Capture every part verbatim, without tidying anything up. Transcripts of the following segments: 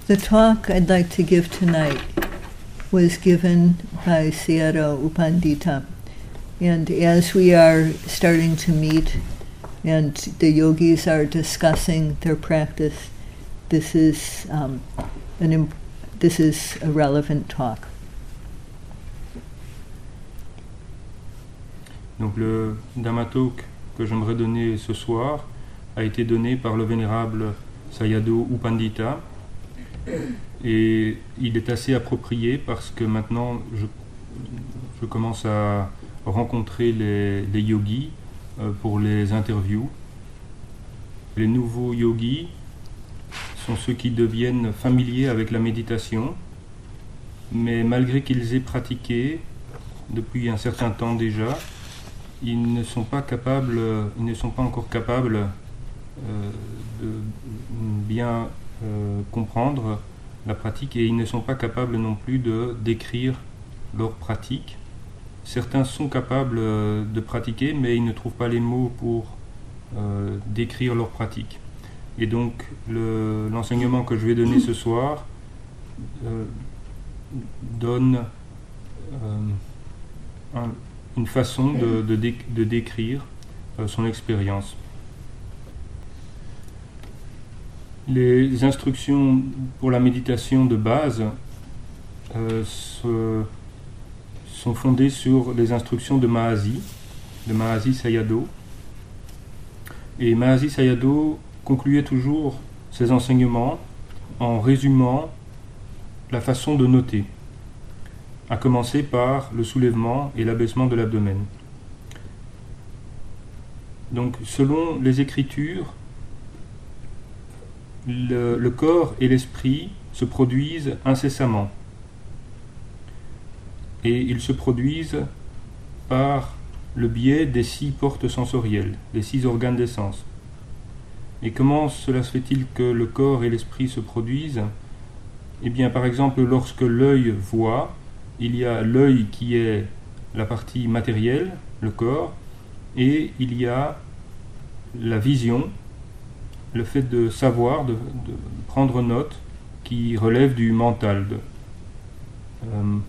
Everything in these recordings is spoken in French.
The talk I'd like to give tonight was given by Sayadaw U Pandita. And as we are starting to meet and the yogis are discussing their practice, this is um, an imp- this is a relevant talk. Donc le Dhamma Talk que j'aimerais donner ce soir a été donné par le vénérable Sayadaw U Pandita et il est assez approprié parce que maintenant je, je commence à rencontrer les, les yogis euh, pour les interviews. Les nouveaux yogis sont ceux qui deviennent familiers avec la méditation, mais malgré qu'ils aient pratiqué depuis un certain temps déjà, ils ne sont pas capables, ils ne sont pas encore capables euh, de bien euh, comprendre la pratique et ils ne sont pas capables non plus de décrire leur pratique. Certains sont capables de pratiquer, mais ils ne trouvent pas les mots pour euh, décrire leur pratique. Et donc le, l'enseignement que je vais donner ce soir euh, donne euh, un, une façon de, de, dé, de décrire euh, son expérience. Les instructions pour la méditation de base euh, se, sont fondées sur les instructions de Mahasi, de Mahasi Sayadaw. Et Mahasi Sayadaw concluait toujours ses enseignements en résumant la façon de noter, à commencer par le soulèvement et l'abaissement de l'abdomen. Donc, selon les Écritures, le, le corps et l'esprit se produisent incessamment. Et ils se produisent par le biais des six portes sensorielles, des six organes des sens. Et comment cela se fait-il que le corps et l'esprit se produisent ? Eh bien, par exemple, lorsque l'œil voit, il y a l'œil qui est la partie matérielle, le corps, et il y a la vision, le fait de savoir, de, de prendre note, qui relève du mental. De, euh,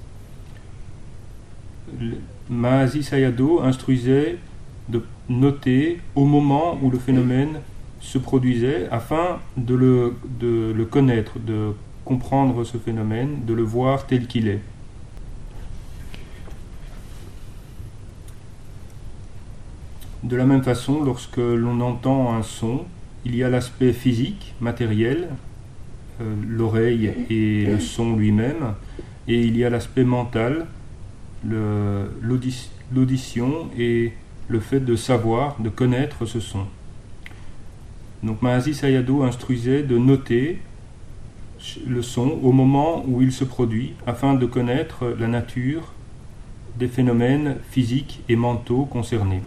Mahasi Sayadaw instruisait de noter au moment où le phénomène se produisait afin de le, de le connaître, de comprendre ce phénomène, de le voir tel qu'il est. De la même façon, lorsque l'on entend un son, il y a l'aspect physique, matériel, euh, l'oreille et le son lui-même, et il y a l'aspect mental, le, l'audi- l'audition et le fait de savoir, de connaître ce son. Donc Mahasi Sayadaw instruisait de noter le son au moment où il se produit, afin de connaître la nature des phénomènes physiques et mentaux concernés.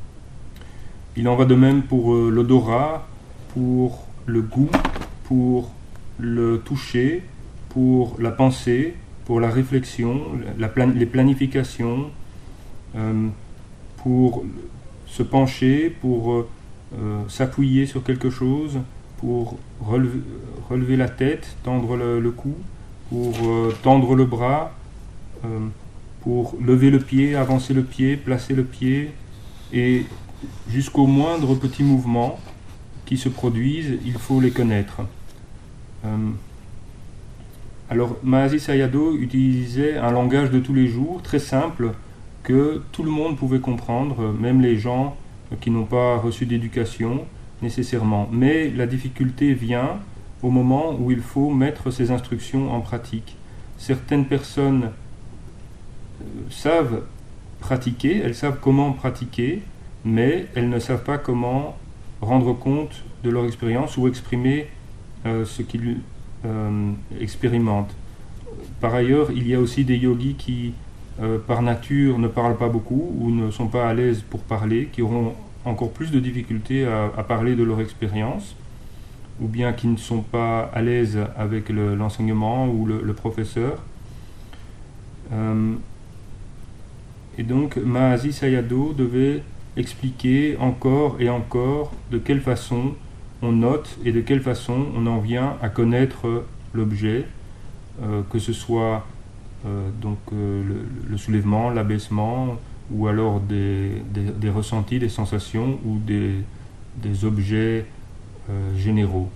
Il en va de même pour euh, l'odorat, pour le goût, pour le toucher, pour la pensée, pour la réflexion, la plan- les planifications, euh, pour se pencher, pour euh, euh, s'appuyer sur quelque chose, pour relever, relever la tête, tendre le, le cou, pour euh, tendre le bras, euh, pour lever le pied, avancer le pied, placer le pied, et jusqu'au moindre petit mouvement qui se produisent, il faut les connaître. Euh, alors, Mahasi Sayadaw utilisait un langage de tous les jours, très simple, que tout le monde pouvait comprendre, même les gens qui n'ont pas reçu d'éducation nécessairement. Mais la difficulté vient au moment où il faut mettre ces instructions en pratique. Certaines personnes euh, savent pratiquer, elles savent comment pratiquer, mais elles ne savent pas comment rendre compte de leur expérience ou exprimer euh, ce qu'ils euh, expérimentent. Par ailleurs, il y a aussi des yogis qui, euh, par nature, ne parlent pas beaucoup ou ne sont pas à l'aise pour parler, qui auront encore plus de difficultés à, à parler de leur expérience, ou bien qui ne sont pas à l'aise avec le, l'enseignement ou le, le professeur. Euh, et donc, Mahasi Sayadaw devait expliquer encore et encore de quelle façon on note et de quelle façon on en vient à connaître l'objet, euh, que ce soit euh, donc, euh, le, le soulèvement, l'abaissement, ou alors des, des, des ressentis, des sensations, ou des, des objets euh, généraux.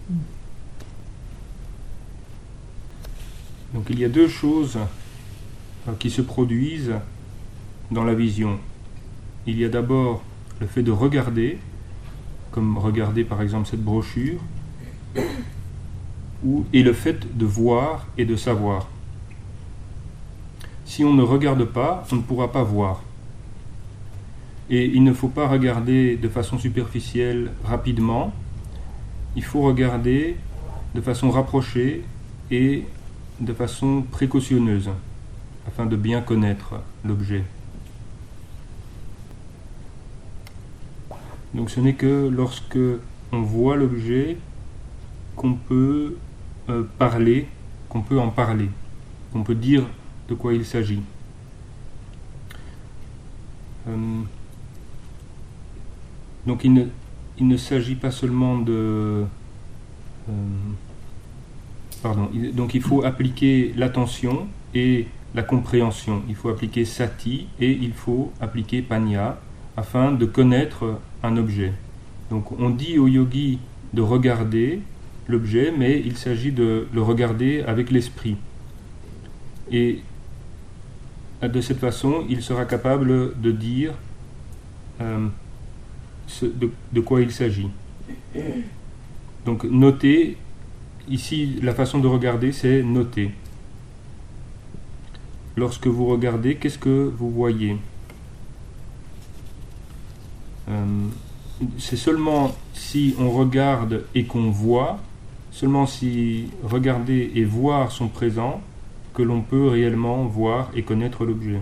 Donc il y a deux choses euh, qui se produisent dans la vision. Il y a d'abord le fait de regarder, comme regarder par exemple cette brochure, ou, et le fait de voir et de savoir. Si on ne regarde pas, on ne pourra pas voir. Et il ne faut pas regarder de façon superficielle rapidement, il faut regarder de façon rapprochée et de façon précautionneuse, afin de bien connaître l'objet. Donc ce n'est que lorsque on voit l'objet qu'on peut euh, parler, qu'on peut en parler, qu'on peut dire de quoi il s'agit. Euh, donc il ne, il ne s'agit pas seulement de... Euh, pardon, il, donc il faut appliquer l'attention et la compréhension. Il faut appliquer sati et il faut appliquer panya afin de connaître un objet. Donc on dit au yogi de regarder l'objet, mais il s'agit de le regarder avec l'esprit. Et de cette façon, il sera capable de dire euh, ce, de, de quoi il s'agit. Donc noter, ici la façon de regarder c'est noter. Lorsque vous regardez, qu'est-ce que vous voyez ? euh, C'est seulement si on regarde et qu'on voit, seulement si regarder et voir sont présents, que l'on peut réellement voir et connaître l'objet.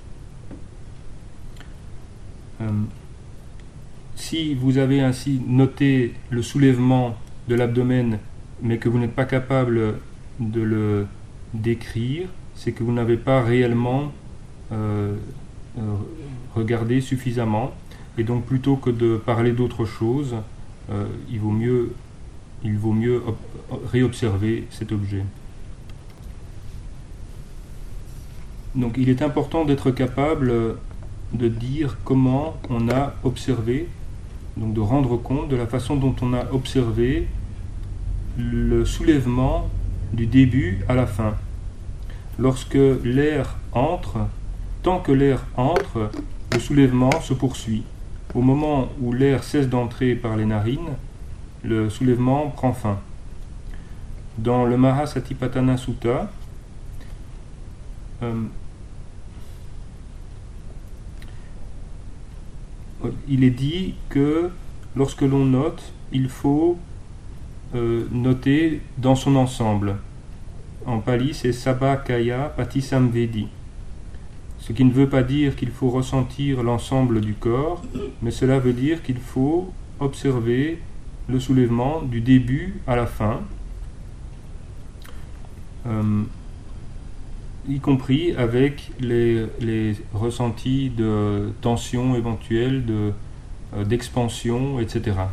Euh, si vous avez ainsi noté le soulèvement de l'abdomen, mais que vous n'êtes pas capable de le décrire, c'est que vous n'avez pas réellement euh, euh, regardé suffisamment. Et donc plutôt que de parler d'autre chose, euh, il vaut mieux, il vaut mieux op- réobserver cet objet. Donc il est important d'être capable de dire comment on a observé, donc de rendre compte de la façon dont on a observé le soulèvement du début à la fin. Lorsque l'air entre, tant que l'air entre, le soulèvement se poursuit. Au moment où l'air cesse d'entrer par les narines, le soulèvement prend fin. Dans le Mahasatipatthana Sutta, euh, il est dit que lorsque l'on note, il faut euh, noter dans son ensemble. En pali, c'est Sabakaya Patisamvedi. Ce qui ne veut pas dire qu'il faut ressentir l'ensemble du corps, mais cela veut dire qu'il faut observer le soulèvement du début à la fin, euh, y compris avec les, les ressentis de tension éventuelle, de, euh, d'expansion, et cetera.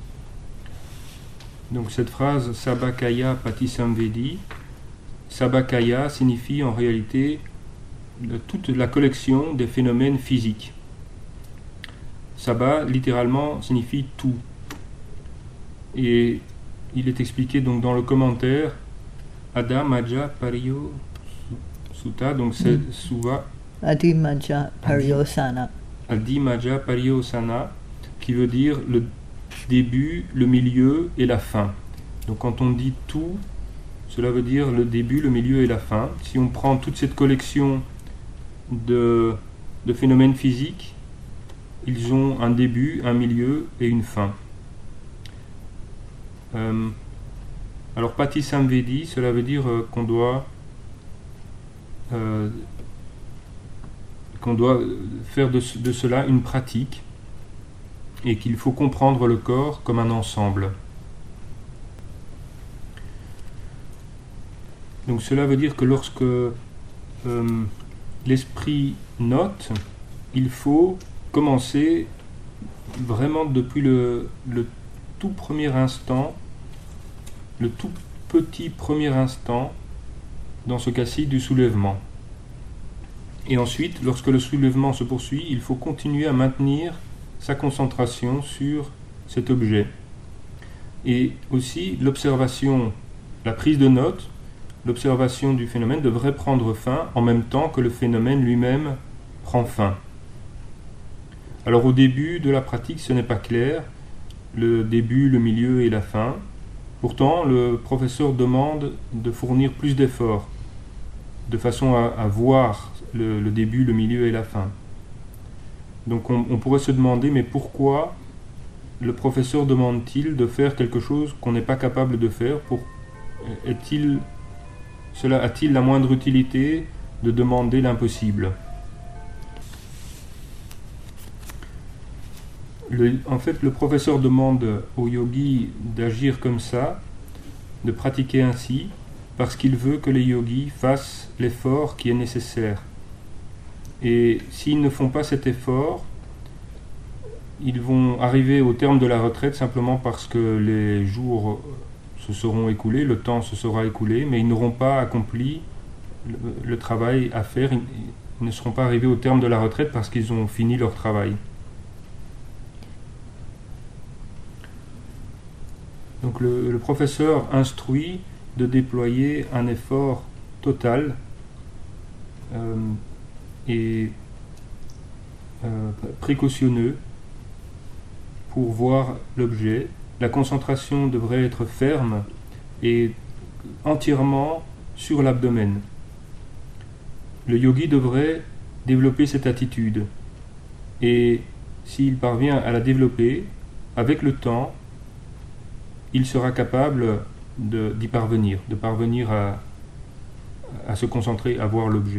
Donc cette phrase Sabakaya Patisamvedi, Sabakaya signifie en réalité de toute la collection des phénomènes physiques. Sabha littéralement signifie tout. Et il est expliqué donc dans le commentaire Ada Maja Pariyo Sutta, donc c'est mm. Suva Adi Maja Pariyosana. Adi Maja Pariyosana, qui veut dire le début, le milieu et la fin. Donc quand on dit tout, cela veut dire le début, le milieu et la fin. Si on prend toute cette collection de, de phénomènes physiques, ils ont un début, un milieu et une fin. Euh, alors Patisamvedi, cela veut dire euh, qu'on doit euh, qu'on doit faire de, de cela une pratique et qu'il faut comprendre le corps comme un ensemble. Donc cela veut dire que lorsque euh, l'esprit note, il faut commencer vraiment depuis le, le tout premier instant, le tout petit premier instant, dans ce cas-ci, du soulèvement. Et ensuite, lorsque le soulèvement se poursuit, il faut continuer à maintenir sa concentration sur cet objet. Et aussi, l'observation, la prise de note, l'observation du phénomène devrait prendre fin en même temps que le phénomène lui-même prend fin. Alors au début de la pratique, ce n'est pas clair, le début, le milieu et la fin. Pourtant, le professeur demande de fournir plus d'efforts, de façon à, à voir le, le début, le milieu et la fin. Donc on, on pourrait se demander, mais pourquoi le professeur demande-t-il de faire quelque chose qu'on n'est pas capable de faire? Pour, est-il, cela a-t-il la moindre utilité de demander l'impossible? Le, en fait, le professeur demande au yogi d'agir comme ça, de pratiquer ainsi, parce qu'il veut que les yogis fassent l'effort qui est nécessaire. Et s'ils ne font pas cet effort, ils vont arriver au terme de la retraite simplement parce que les jours se seront écoulés, le temps se sera écoulé, mais ils n'auront pas accompli le, le travail à faire, ils, ils ne seront pas arrivés au terme de la retraite parce qu'ils ont fini leur travail. Donc le, le professeur instruit de déployer un effort total euh, et euh, précautionneux pour voir l'objet. La concentration devrait être ferme et entièrement sur l'abdomen. Le yogi devrait développer cette attitude. Et s'il parvient à la développer, avec le temps, il sera capable de, d'y parvenir, de parvenir à, à se concentrer, à voir l'objet.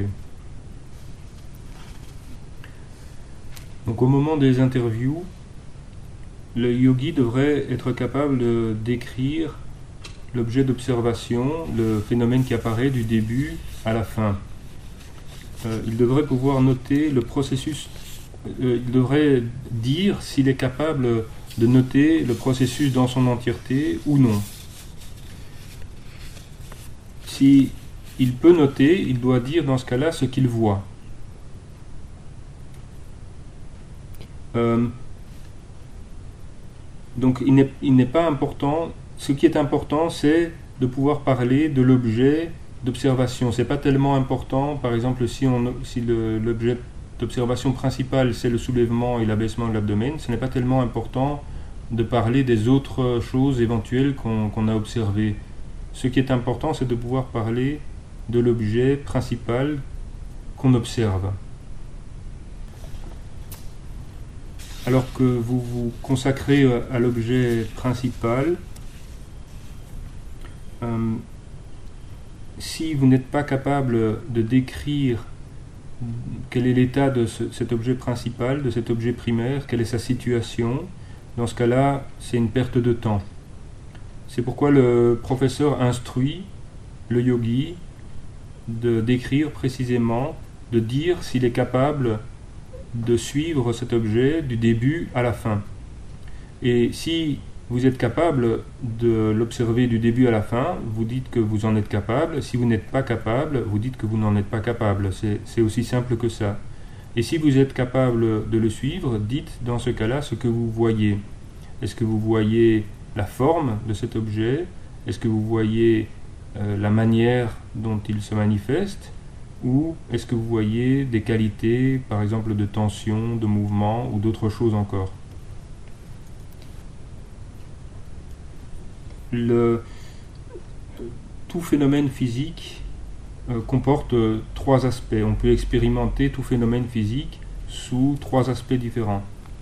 Donc au moment des interviews, le yogi devrait être capable de décrire l'objet d'observation, le phénomène qui apparaît du début à la fin. Euh, il devrait pouvoir noter le processus, euh, il devrait dire s'il est capable de noter le processus dans son entièreté ou non. Si il peut noter, il doit dire dans ce cas-là ce qu'il voit. Euh, donc il n'est, il n'est pas important, ce qui est important c'est de pouvoir parler de l'objet d'observation. C'est pas tellement important, par exemple si, on, si le, l'objet d'observation principale c'est le soulèvement et l'abaissement de l'abdomen, ce n'est pas tellement important de parler des autres choses éventuelles qu'on, qu'on a observées. Ce qui est important c'est de pouvoir parler de l'objet principal qu'on observe. Alors que vous vous consacrez à l'objet principal, euh, si vous n'êtes pas capable de décrire quel est l'état de ce, cet objet principal, de cet objet primaire, quelle est sa situation, dans ce cas-là, c'est une perte de temps. C'est pourquoi le professeur instruit le yogi de décrire précisément, de dire s'il est capable de suivre cet objet du début à la fin. Et si vous êtes capable de l'observer du début à la fin, vous dites que vous en êtes capable. Si vous n'êtes pas capable, vous dites que vous n'en êtes pas capable. C'est, c'est aussi simple que ça. Et si vous êtes capable de le suivre, dites dans ce cas-là ce que vous voyez. Est-ce que vous voyez la forme de cet objet? Est-ce que vous voyez euh, la manière dont il se manifeste? Ou est-ce que vous voyez des qualités, par exemple de tension, de mouvement ou d'autres choses encore? Le, tout phénomène physique euh, comporte euh, trois aspects. On peut expérimenter tout phénomène physique sous trois aspects différents.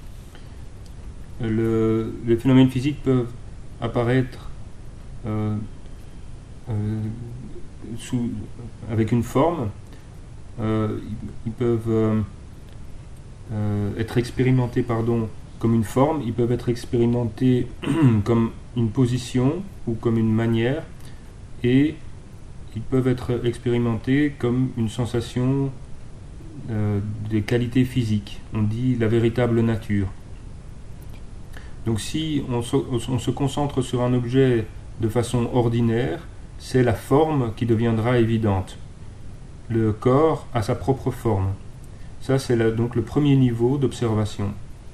Le, les phénomènes physiques peuvent apparaître euh, euh, sous, avec une forme. Euh, ils peuvent euh, euh, être expérimentés pardon, comme une forme, ils peuvent être expérimentés comme une position ou comme une manière, et ils peuvent être expérimentés comme une sensation euh, des qualités physiques. On dit la véritable nature. Donc si on se, on se concentre sur un objet de façon ordinaire, c'est la forme qui deviendra évidente. Le corps a sa propre forme. Ça, c'est la, donc le premier niveau d'observation.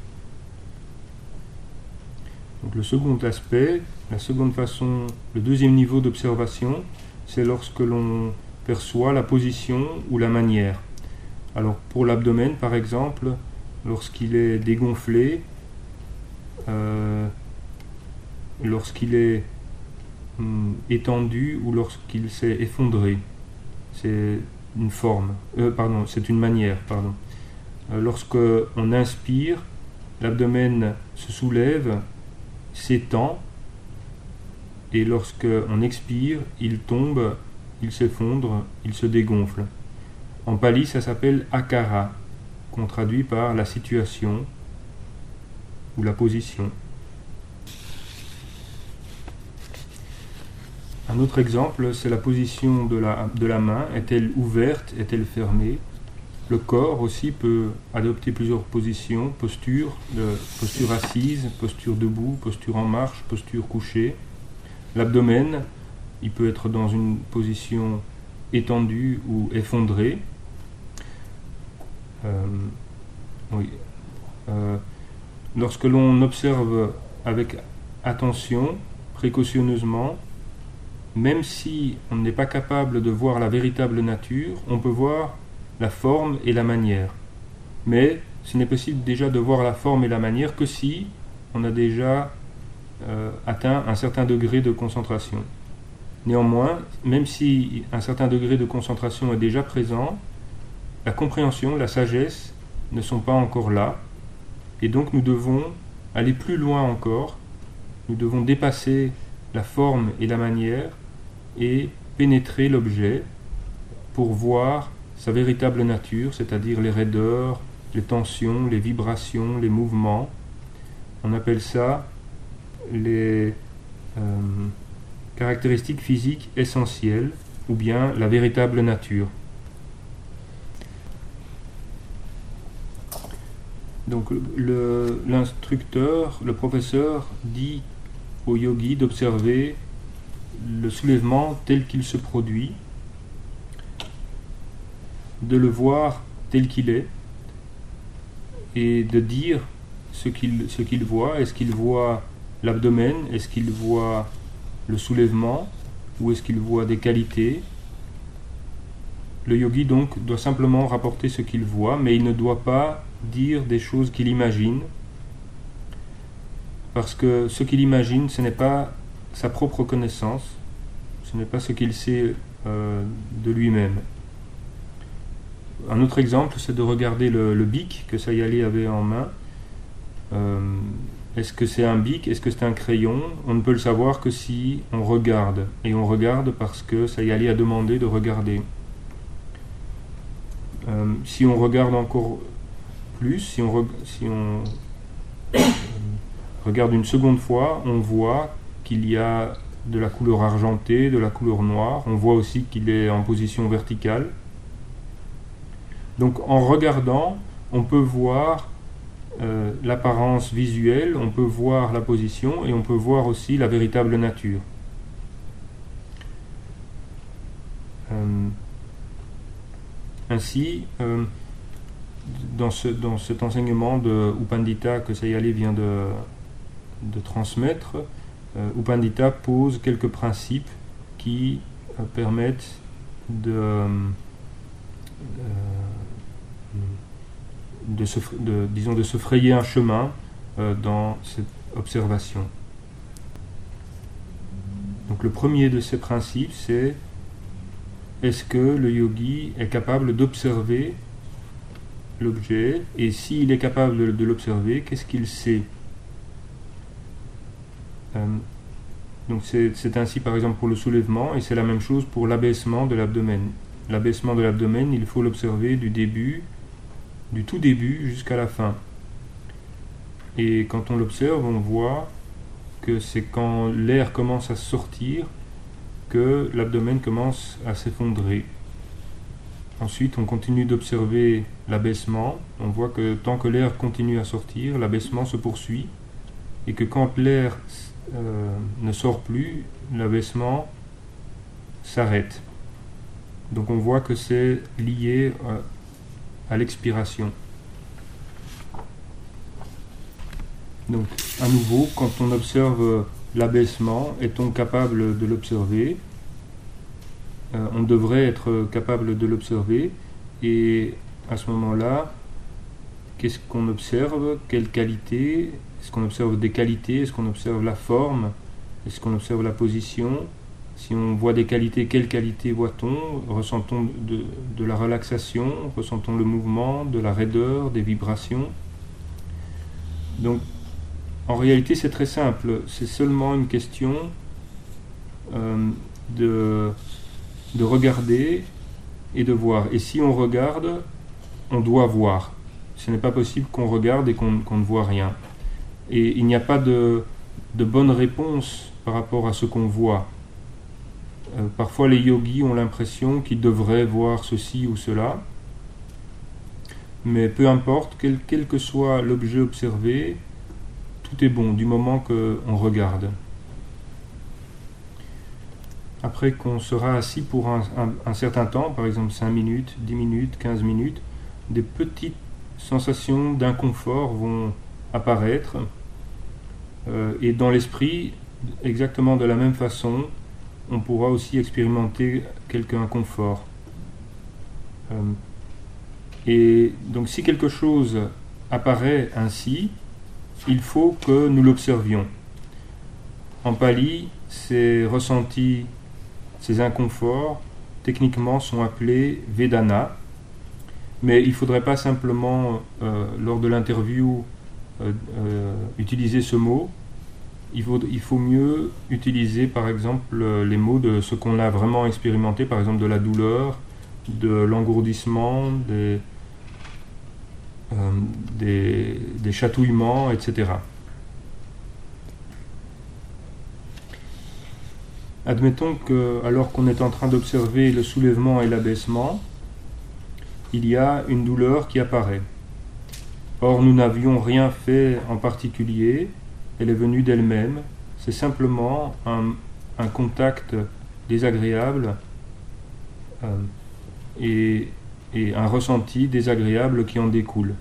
Donc le second aspect, la seconde façon, le deuxième niveau d'observation, c'est lorsque l'on perçoit la position ou la manière. Alors pour l'abdomen, par exemple, lorsqu'il est dégonflé, euh, lorsqu'il est hum, étendu ou lorsqu'il s'est effondré, c'est une forme, euh, pardon, c'est une manière, pardon. Euh, lorsque on inspire, l'abdomen se soulève, s'étend, et lorsque on expire, il tombe, il s'effondre, il se dégonfle. En pali, ça s'appelle akara, qu'on traduit par la situation ou la position. Un autre exemple, c'est la position de la, de la main. Est-elle ouverte? Est-elle fermée? Le corps aussi peut adopter plusieurs positions, posture, de, posture assise, posture debout, posture en marche, posture couchée. L'abdomen, il peut être dans une position étendue ou effondrée. Euh, oui. euh, lorsque l'on observe avec attention, précautionneusement, même si on n'est pas capable de voir la véritable nature, on peut voir la forme et la manière. Mais ce n'est possible déjà de voir la forme et la manière que si on a déjà euh, atteint un certain degré de concentration. Néanmoins, même si un certain degré de concentration est déjà présent, la compréhension, la sagesse ne sont pas encore là, et donc nous devons aller plus loin encore, nous devons dépasser la forme et la manière et pénétrer l'objet pour voir sa véritable nature, c'est-à-dire les raideurs, les tensions, les vibrations, les mouvements. On appelle ça les euh, caractéristiques physiques essentielles ou bien la véritable nature. Donc le, l'instructeur, le professeur dit au yogi d'observer le soulèvement tel qu'il se produit, de le voir tel qu'il est et de dire ce qu'il, ce qu'il voit. Est-ce qu'il voit l'abdomen? Est-ce qu'il voit le soulèvement? Ou est-ce qu'il voit des qualités? Le yogi donc doit simplement rapporter ce qu'il voit, mais il ne doit pas dire des choses qu'il imagine, parce que ce qu'il imagine, ce n'est pas sa propre connaissance, ce n'est pas ce qu'il sait euh, de lui-même. Un autre exemple, c'est de regarder le, le bic que Sayali avait en main. Euh, est-ce que c'est un bic? Est-ce que c'est un crayon? On ne peut le savoir que si on regarde, et on regarde parce que Sayali a demandé de regarder. Euh, si on regarde encore plus, si on, re, si on euh, regarde une seconde fois, on voit qu'il y a de la couleur argentée, de la couleur noire. On voit aussi qu'il est en position verticale. Donc en regardant, on peut voir euh, l'apparence visuelle, on peut voir la position et on peut voir aussi la véritable nature. Euh, ainsi, euh, dans, ce, dans cet enseignement de Upandita que Sayali vient de, de transmettre, euh, Upandita pose quelques principes qui euh, permettent de... Euh, De se, de, disons, de se frayer un chemin euh, dans cette observation. Donc le premier de ces principes, c'est: est-ce que le yogi est capable d'observer l'objet, et s'il est capable de, de l'observer, qu'est-ce qu'il sait? euh, Donc c'est, c'est ainsi par exemple pour le soulèvement, et c'est la même chose pour l'abaissement de l'abdomen. L'abaissement de l'abdomen, il faut l'observer du début, du tout début jusqu'à la fin. Et quand on l'observe, on voit que c'est quand l'air commence à sortir que l'abdomen commence à s'effondrer. Ensuite, on continue d'observer l'abaissement. On voit que tant que l'air continue à sortir, l'abaissement se poursuit, et que quand l'air euh, ne sort plus, l'abaissement s'arrête. Donc on voit que c'est lié euh, à l'expiration. Donc à nouveau, quand on observe l'abaissement, est-on capable de l'observer? euh, On devrait être capable de l'observer, et à ce moment-là, qu'est-ce qu'on observe? Quelle qualité? Est-ce qu'on observe des qualités? Est-ce qu'on observe la forme? Est-ce qu'on observe la position? Si on voit des qualités, quelles qualités voit-on? Ressentons de, de la relaxation, ressentons le mouvement, de la raideur, des vibrations. Donc, en réalité, c'est très simple. C'est seulement une question euh, de, de regarder et de voir. Et si on regarde, on doit voir. Ce n'est pas possible qu'on regarde et qu'on, qu'on ne voit rien. Et il n'y a pas de, de bonne réponse par rapport à ce qu'on voit. Euh, parfois les yogis ont l'impression qu'ils devraient voir ceci ou cela, mais peu importe, quel, quel que soit l'objet observé, tout est bon du moment qu'on regarde. Après qu'on sera assis pour un, un, un certain temps, par exemple cinq minutes, dix minutes, quinze minutes, des petites sensations d'inconfort vont apparaître, euh, et dans l'esprit, exactement de la même façon, on pourra aussi expérimenter quelque inconfort. Euh, et donc si quelque chose apparaît ainsi, il faut que nous l'observions. En pali, ces ressentis, ces inconforts, techniquement sont appelés Vedana, mais il ne faudrait pas simplement, euh, lors de l'interview, euh, euh, utiliser ce mot. Il faut, il faut mieux utiliser par exemple les mots de ce qu'on a vraiment expérimenté, par exemple de la douleur, de l'engourdissement, des, euh, des, des chatouillements, et cetera. Admettons que, alors qu'on est en train d'observer le soulèvement et l'abaissement, il y a une douleur qui apparaît. Or, nous n'avions rien fait en particulier. Elle est venue d'elle-même, c'est simplement un, un contact désagréable euh, et, et un ressenti désagréable qui en découle.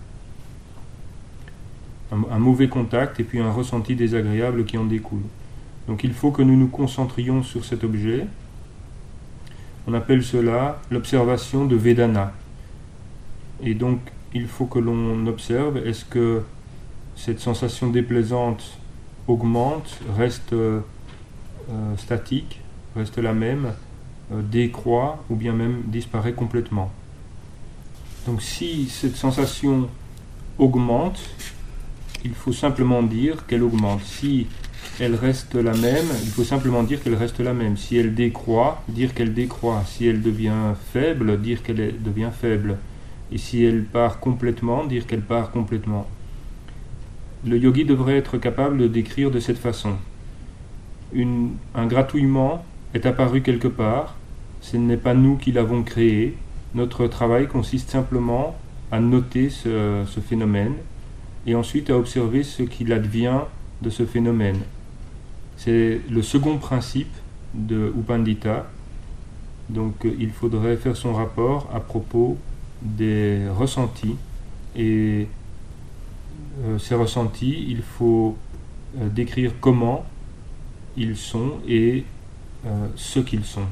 Un, un mauvais contact et puis un ressenti désagréable qui en découle. Donc il faut que nous nous concentrions sur cet objet. On appelle cela l'observation de Vedana. Et donc il faut que l'on observe, est-ce que cette sensation déplaisante augmente, reste euh, statique, reste la même, euh, décroît ou bien même disparaît complètement. Donc si cette sensation augmente, il faut simplement dire qu'elle augmente. Si elle reste la même, il faut simplement dire qu'elle reste la même. Si elle décroît, dire qu'elle décroît. Si elle devient faible, dire qu'elle est, devient faible. Et si elle part complètement, dire qu'elle part complètement. Le yogi devrait être capable de décrire de cette façon. Une, un gratouillement est apparu quelque part, ce n'est pas nous qui l'avons créé. Notre travail consiste simplement à noter ce, ce phénomène et ensuite à observer ce qu'il advient de ce phénomène. C'est le second principe de Upandita. Donc il faudrait faire son rapport à propos des ressentis, et euh, ces ressentis, il faut euh, décrire comment ils sont et euh, ce qu'ils sont.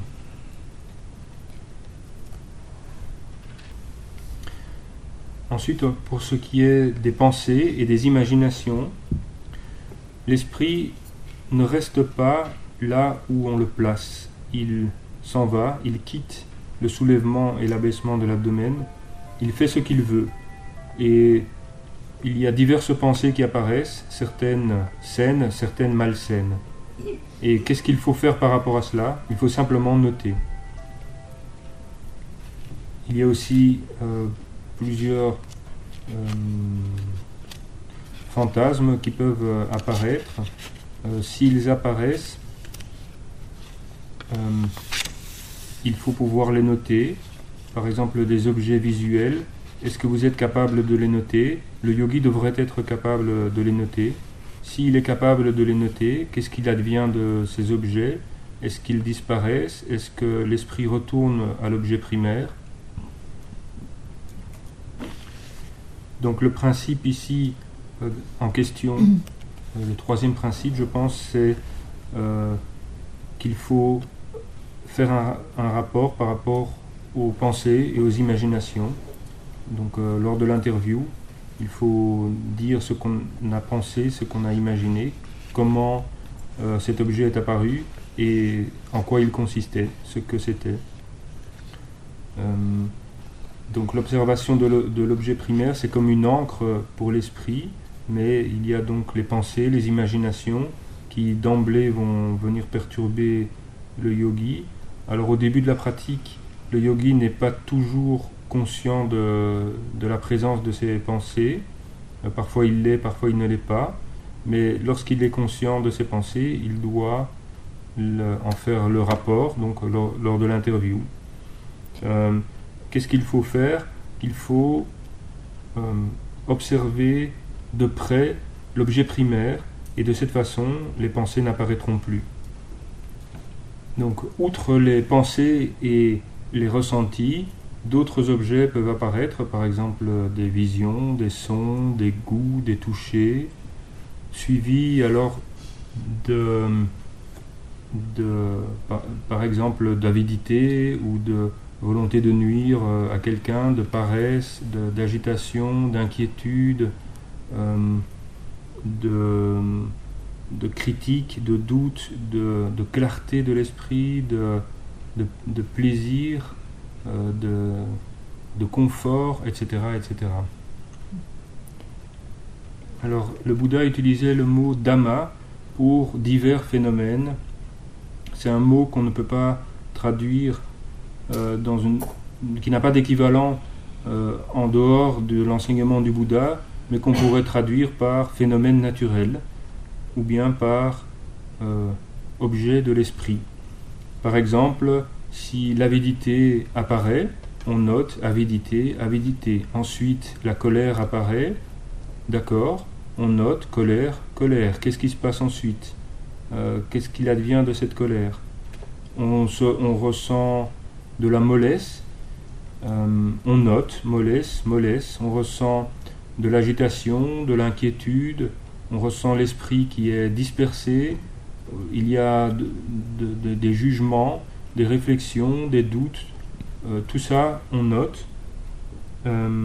Ensuite, pour ce qui est des pensées et des imaginations, l'esprit ne reste pas là où on le place. Il s'en va, il quitte le soulèvement et l'abaissement de l'abdomen, il fait ce qu'il veut. Et il y a diverses pensées qui apparaissent, certaines saines, certaines malsaines. Et qu'est-ce qu'il faut faire par rapport à cela? Il faut simplement noter. Il y a aussi euh, plusieurs euh, fantasmes qui peuvent euh, apparaître. Euh, s'ils apparaissent, euh, il faut pouvoir les noter. Par exemple, des objets visuels. Est-ce que vous êtes capable de les noter? Le yogi devrait être capable de les noter. S'il est capable de les noter, qu'est-ce qu'il advient de ces objets? Est-ce qu'ils disparaissent? Est-ce que l'esprit retourne à l'objet primaire? Donc le principe ici euh, en question, euh, le troisième principe, je pense, c'est euh, qu'il faut faire un, un rapport par rapport aux pensées et aux imaginations. Donc euh, lors de l'interview, il faut dire ce qu'on a pensé, ce qu'on a imaginé, comment euh, cet objet est apparu et en quoi il consistait, ce que c'était. Euh, donc l'observation de, le, de l'objet primaire, c'est comme une encre pour l'esprit, mais il y a donc les pensées, les imaginations qui d'emblée vont venir perturber le yogi. Alors au début de la pratique, le yogi n'est pas toujours conscient de, de la présence de ses pensées. Euh, parfois il l'est, parfois il ne l'est pas. Mais lorsqu'il est conscient de ses pensées, il doit le, en faire le rapport, donc lors, lors de l'interview. Euh, qu'est-ce qu'il faut faire? Il faut euh, observer de près l'objet primaire, et de cette façon, les pensées n'apparaîtront plus. Donc, outre les pensées et les ressentis, d'autres objets peuvent apparaître, par exemple des visions, des sons, des goûts, des touchés, suivis alors de, de par, par exemple d'avidité ou de volonté de nuire à quelqu'un, de paresse, de, d'agitation, d'inquiétude, euh, de, de critique, de doute, de, de clarté de l'esprit, de, de, de plaisir, euh, de, de confort, et cetera, et cetera. Alors, le Bouddha utilisait le mot dhamma pour divers phénomènes. C'est un mot qu'on ne peut pas traduire euh, dans une, qui n'a pas d'équivalent euh, en dehors de l'enseignement du Bouddha, mais qu'on pourrait traduire par phénomène naturel ou bien par euh, objet de l'esprit. Par exemple, si l'avidité apparaît, on note avidité, avidité. Ensuite, la colère apparaît, d'accord, on note colère, colère. Qu'est-ce qui se passe ensuite? euh, Qu'est-ce qu'il advient de cette colère? on, se, on ressent de la mollesse, euh, on note mollesse, mollesse. On ressent de l'agitation, de l'inquiétude, on ressent l'esprit qui est dispersé, il y a de, de, de, des jugements, des réflexions, des doutes, euh, tout ça on note. Euh,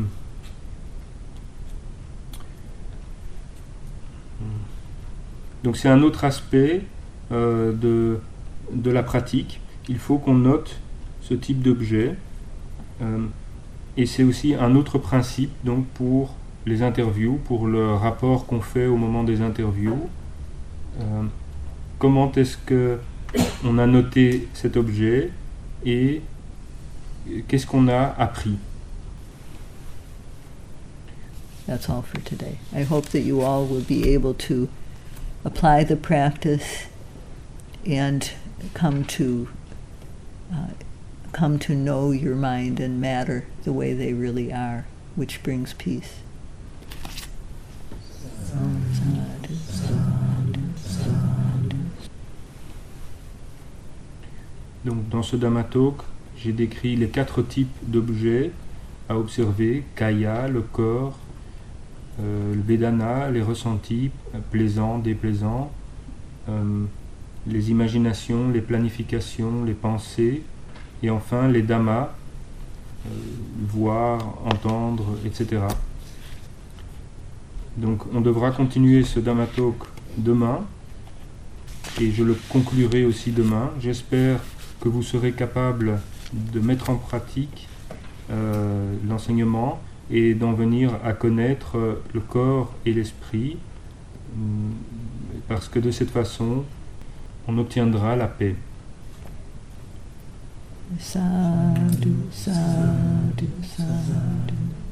donc c'est un autre aspect euh, de, de la pratique, il faut qu'on note ce type d'objet, euh, et c'est aussi un autre principe donc pour les interviews, pour le rapport qu'on fait au moment des interviews. Euh, comment est-ce que on a noté cet objet et qu'est-ce qu'on a appris? That's all for today. I hope that you all will be able to apply the practice and come to uh, come to know your mind and matter the way they really are, which brings peace. Sadhu, sadhu, sadhu. Donc dans ce Dhamma Talk, j'ai décrit les quatre types d'objets à observer: kaya, le corps, euh, le vedana, les ressentis, plaisants, déplaisants, euh, les imaginations, les planifications, les pensées, et enfin les dhammas, euh, voir, entendre, et cetera. Donc on devra continuer ce Dhamma Talk demain, et je le conclurai aussi demain. J'espère que vous serez capable de mettre en pratique euh, l'enseignement et d'en venir à connaître euh, le corps et l'esprit, parce que de cette façon, on obtiendra la paix. Sadhu, sadhu, sadhu.